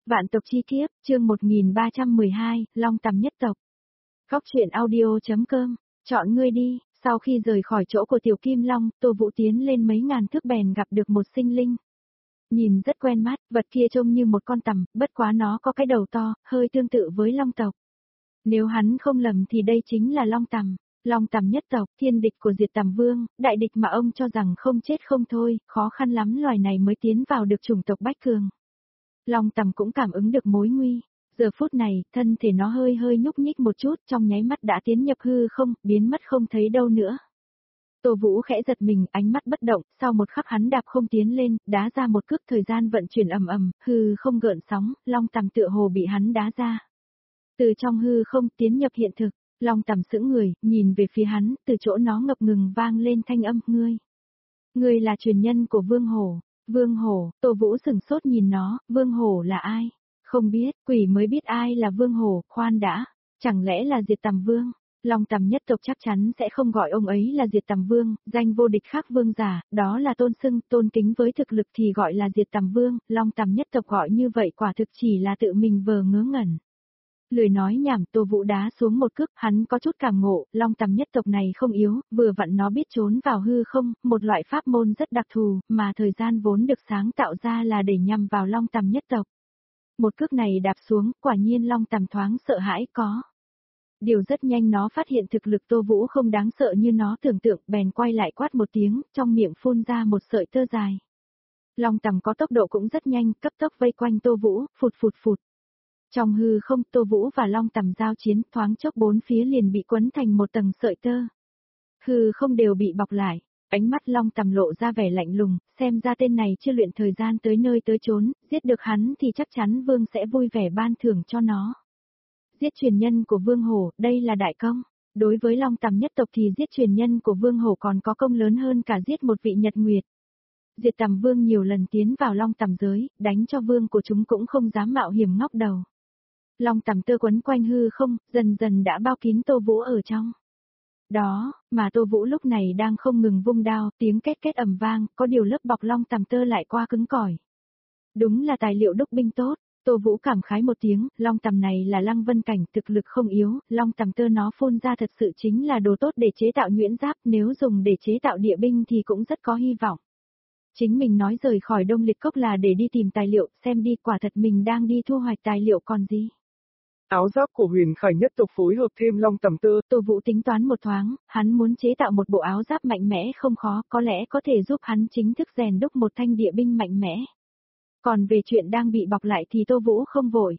Vạn tộc chi kiếp, chương 1312, Long tầm nhất tộc. Góc truyện audio.com, chọn ngươi đi. Sau khi rời khỏi chỗ của Tiểu Kim Long, Tô Vũ tiến lên mấy ngàn thước bèn gặp được một sinh linh. Nhìn rất quen mắt, vật kia trông như một con tằm, bất quá nó có cái đầu to, hơi tương tự với Long tộc. Nếu hắn không lầm thì đây chính là Long tầm. Long tầm nhất tộc, thiên địch của Diệt Tầm Vương, đại địch mà ông cho rằng không chết không thôi, khó khăn lắm loài này mới tiến vào được chủng tộc Bách Cường. Long tầm cũng cảm ứng được mối nguy. Giờ phút này, thân thể nó hơi hơi nhúc nhích một chút, trong nháy mắt đã tiến nhập hư không, biến mất không thấy đâu nữa. Tô Vũ khẽ giật mình, ánh mắt bất động, sau một khắc hắn đạp không tiến lên, đá ra một cước, thời gian vận chuyển ầm ầm, hư không gợn sóng, Long tầm tựa hồ bị hắn đá ra. Từ trong hư không tiến nhập hiện thực, Long tầm sững người, nhìn về phía hắn, từ chỗ nó ngập ngừng vang lên thanh âm, Ngươi là truyền nhân của Vương Hổ. Vương Hổ, Tô Vũ sửng sốt nhìn nó, Vương Hổ là ai? Không biết, quỷ mới biết ai là Vương Hổ, khoan đã, chẳng lẽ là Diệt Tầm Vương? Long tầm nhất tộc chắc chắn sẽ không gọi ông ấy là Diệt Tầm Vương, danh vô địch khác vương giả, đó là tôn xưng, tôn kính với thực lực thì gọi là Diệt Tầm Vương, Long tầm nhất tộc gọi như vậy quả thực chỉ là tự mình vờ ngớ ngẩn. Lười nói nhảm, Tô Vũ đá xuống một cước, hắn có chút cảm ngộ, Long tầm nhất tộc này không yếu, vừa vặn nó biết trốn vào hư không, một loại pháp môn rất đặc thù, mà thời gian vốn được sáng tạo ra là để nhằm vào Long tầm nhất tộc. Một cước này đạp xuống, quả nhiên Long tầm thoáng sợ hãi có. Điều rất nhanh nó phát hiện thực lực Tô Vũ không đáng sợ như nó tưởng tượng, bèn quay lại quát một tiếng, trong miệng phun ra một sợi tơ dài. Long tầm có tốc độ cũng rất nhanh, cấp tốc vây quanh Tô Vũ, phụt phụt phụt. Trong hư không, Tô Vũ và Long tầm giao chiến, thoáng chốc bốn phía liền bị quấn thành một tầng sợi tơ. Hư không đều bị bọc lại, ánh mắt Long tầm lộ ra vẻ lạnh lùng, xem ra tên này chưa luyện thời gian tới nơi tới chốn, giết được hắn thì chắc chắn Vương sẽ vui vẻ ban thưởng cho nó. Giết truyền nhân của Vương Hổ, đây là đại công. Đối với Long tầm nhất tộc thì giết truyền nhân của Vương Hổ còn có công lớn hơn cả giết một vị Nhật Nguyệt. Diệt Tầm Vương nhiều lần tiến vào Long tầm giới, đánh cho Vương của chúng cũng không dám mạo hiểm ngóc đầu. Long tầm tơ quấn quanh hư không, dần dần đã bao kín Tô Vũ ở trong. Đó, mà Tô Vũ lúc này đang không ngừng vung đao, tiếng két két ầm vang, có điều lớp bọc Long tầm tơ lại qua cứng cỏi. Đúng là tài liệu đúc binh tốt, Tô Vũ cảm khái một tiếng, Long tầm này là Lăng Vân cảnh, thực lực không yếu, Long tầm tơ nó phun ra thật sự chính là đồ tốt để chế tạo nhuyễn giáp, nếu dùng để chế tạo địa binh thì cũng rất có hy vọng. Chính mình nói rời khỏi Đông Liệt Cốc là để đi tìm tài liệu, xem đi, quả thật mình đang đi thu hoạch tài liệu còn gì. Áo giáp của Huyền Khải nhất tộc phối hợp thêm Long tầm tơ. Tô Vũ tính toán một thoáng, hắn muốn chế tạo một bộ áo giáp mạnh mẽ không khó, có lẽ có thể giúp hắn chính thức rèn đúc một thanh địa binh mạnh mẽ. Còn về chuyện đang bị bọc lại thì Tô Vũ không vội.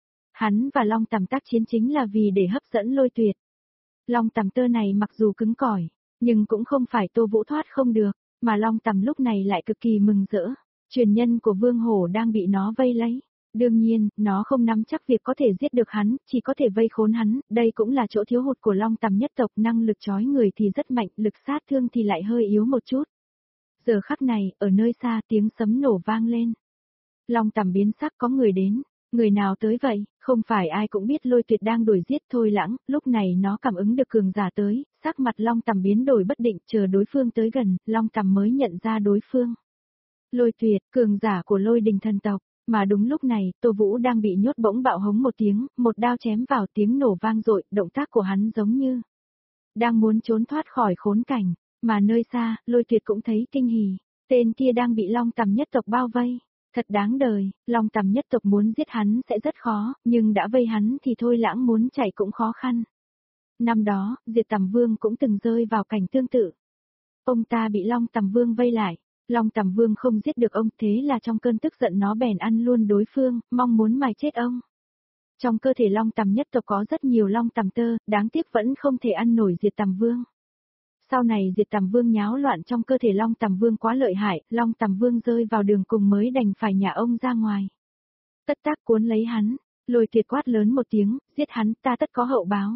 Hắn và Long tầm tác chiến chính là vì để hấp dẫn Lôi Tuyệt. Long tầm tơ này mặc dù cứng cỏi, nhưng cũng không phải Tô Vũ thoát không được, mà Long tầm lúc này lại cực kỳ mừng rỡ. Truyền nhân của Vương Hổ đang bị nó vây lấy. Đương nhiên, nó không nắm chắc việc có thể giết được hắn, chỉ có thể vây khốn hắn, đây cũng là chỗ thiếu hụt của Long tầm nhất tộc, năng lực chói người thì rất mạnh, lực sát thương thì lại hơi yếu một chút. Giờ khắc này, ở nơi xa tiếng sấm nổ vang lên. Long tầm biến sắc, có người đến, người nào tới vậy, không phải ai cũng biết Lôi Tuyệt đang đuổi giết Thôi Lãng, lúc này nó cảm ứng được cường giả tới, sắc mặt Long tầm biến đổi bất định, chờ đối phương tới gần, Long tầm mới nhận ra đối phương. Lôi Tuyệt, cường giả của Lôi Đình thần tộc. Mà đúng lúc này, Tô Vũ đang bị nhốt bỗng bạo hống một tiếng, một đao chém vào, tiếng nổ vang dội, động tác của hắn giống như đang muốn trốn thoát khỏi khốn cảnh, mà nơi xa, Lôi Tuyệt cũng thấy kinh hỉ, tên kia đang bị Long tầm nhất tộc bao vây, thật đáng đời, Long tầm nhất tộc muốn giết hắn sẽ rất khó, nhưng đã vây hắn thì Thôi Lãng muốn chạy cũng khó khăn. Năm đó, Diệt Tầm Vương cũng từng rơi vào cảnh tương tự. Ông ta bị Long tầm Vương vây lại. Long tầm Vương không giết được ông, thế là trong cơn tức giận nó bèn ăn luôn đối phương, mong muốn mài chết ông. Trong cơ thể Long tầm nhất tộc có rất nhiều Long tầm tơ, đáng tiếc vẫn không thể ăn nổi Diệt Tầm Vương. Sau này Diệt Tầm Vương nháo loạn trong cơ thể Long tầm Vương quá lợi hại, Long tầm Vương rơi vào đường cùng mới đành phải nhả ông ra ngoài. Tất tác cuốn lấy hắn, Lôi Tuyệt quát lớn một tiếng, giết hắn, ta tất có hậu báo.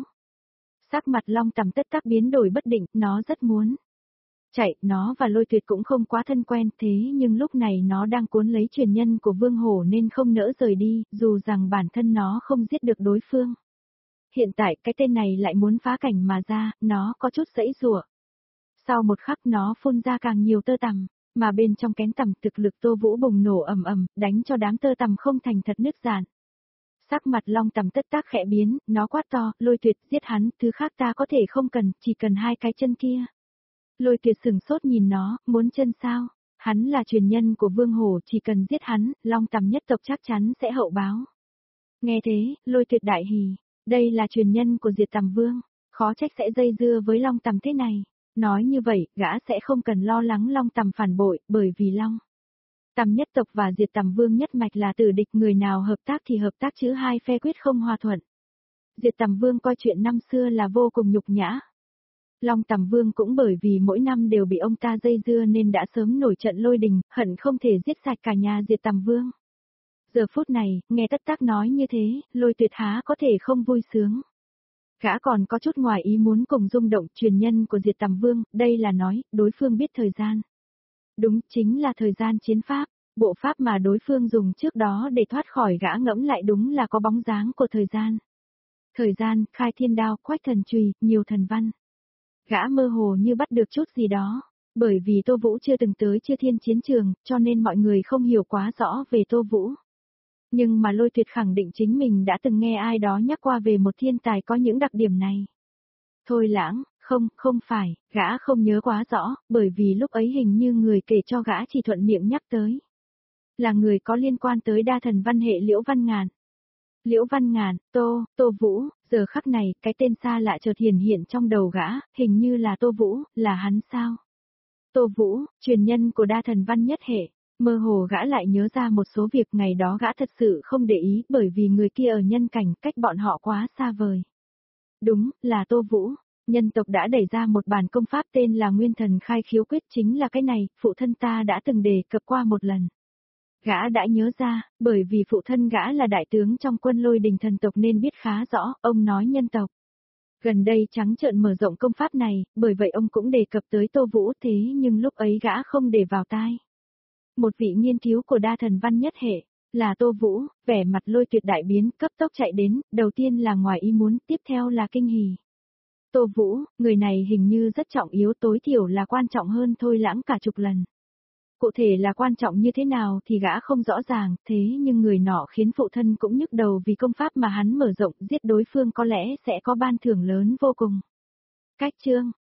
Sắc mặt Long tầm tất tác biến đổi bất định, nó rất muốn chạy, nó và Lôi Tuyệt cũng không quá thân quen, thế nhưng lúc này nó đang cuốn lấy truyền nhân của Vương Hổ nên không nỡ rời đi, dù rằng bản thân nó không giết được đối phương. Hiện tại cái tên này lại muốn phá cảnh mà ra, nó có chút giãy giụa. Sau một khắc nó phun ra càng nhiều tơ tằm, Mà bên trong kén tằm thực lực Tô Vũ bùng nổ ầm ầm, đánh cho đám tơ tằm không thành thật nứt rạn. Sắc mặt Long Tằm tất tác khẽ biến, nó quát to, Lôi Tuyệt giết hắn, thứ khác ta có thể không cần, chỉ cần hai cái chân kia. Lôi Tuyệt sừng sốt nhìn nó, muốn chân sao? Hắn là truyền nhân của Vương Hổ, chỉ cần giết hắn, Long Tằm nhất tộc chắc chắn sẽ hậu báo. Nghe thế, Lôi Tuyệt đại hỉ, đây là truyền nhân của Diệt Tằm Vương, khó trách sẽ dây dưa với Long Tằm thế này. Nói như vậy, gã sẽ không cần lo lắng Long Tằm phản bội, bởi vì Long Tằm nhất tộc và Diệt Tằm Vương nhất mạch là tử địch, người nào hợp tác thì hợp tác chứ hai phe quyết không hòa thuận. Diệt Tằm Vương coi chuyện năm xưa là vô cùng nhục nhã. Long Tằm Vương cũng bởi vì mỗi năm đều bị ông ta dây dưa nên đã sớm nổi trận lôi đình, hận không thể giết sạch cả nhà Diệt Tằm Vương. Giờ phút này, nghe tất tác nói như thế, Lôi Tuyệt há có thể không vui sướng. Gã còn có chút ngoài ý muốn cùng rung động, truyền nhân của Diệt Tằm Vương, đây là nói, đối phương biết thời gian. Đúng, chính là thời gian chiến pháp, bộ pháp mà đối phương dùng trước đó để thoát khỏi gã ngẫm lại đúng là có bóng dáng của thời gian. Thời gian, khai thiên đao, quách thần chùy, nhiều thần văn. Gã mơ hồ như bắt được chút gì đó, bởi vì Tô Vũ chưa từng tới Chư Thiên chiến trường, cho nên mọi người không hiểu quá rõ về Tô Vũ. Nhưng mà Lôi Tuyệt khẳng định chính mình đã từng nghe ai đó nhắc qua về một thiên tài có những đặc điểm này. Thôi Lãng, không phải, gã không nhớ quá rõ, bởi vì lúc ấy hình như người kể cho gã chỉ thuận miệng nhắc tới. Là người có liên quan tới đa thần văn hệ Liễu Văn Ngàn. Liễu Văn Ngàn, Tô Vũ, giờ khắc này, cái tên xa lạ chợt hiện trong đầu gã, hình như là Tô Vũ, là hắn sao? Tô Vũ, truyền nhân của đa thần văn nhất hệ. Mơ hồ gã lại nhớ ra một số việc ngày đó gã thật sự không để ý bởi vì người kia ở nhân cảnh cách bọn họ quá xa vời. Đúng, là Tô Vũ. Nhân tộc đã đẩy ra một bản công pháp tên là Nguyên Thần Khai Khiếu Quyết, chính là cái này, phụ thân ta đã từng đề cập qua một lần. Gã đã nhớ ra, bởi vì phụ thân gã là đại tướng trong quân Lôi Đình thần tộc nên biết khá rõ, ông nói nhân tộc. Gần đây trắng trợn mở rộng công pháp này, bởi vậy ông cũng đề cập tới Tô Vũ, thế nhưng lúc ấy gã không để vào tai. Một vị nghiên cứu của đa thần văn nhất hệ, là Tô Vũ, vẻ mặt Lôi Tuyệt đại biến, cấp tốc chạy đến, đầu tiên là ngoài ý muốn, tiếp theo là kinh hỉ. Tô Vũ, người này hình như rất trọng yếu, tối thiểu là quan trọng hơn Thôi Lãng cả chục lần. Cụ thể là quan trọng như thế nào thì gã không rõ ràng, thế nhưng người nọ khiến phụ thân cũng nhức đầu vì công pháp mà hắn mở rộng, giết đối phương có lẽ sẽ có ban thưởng lớn vô cùng. Cách chương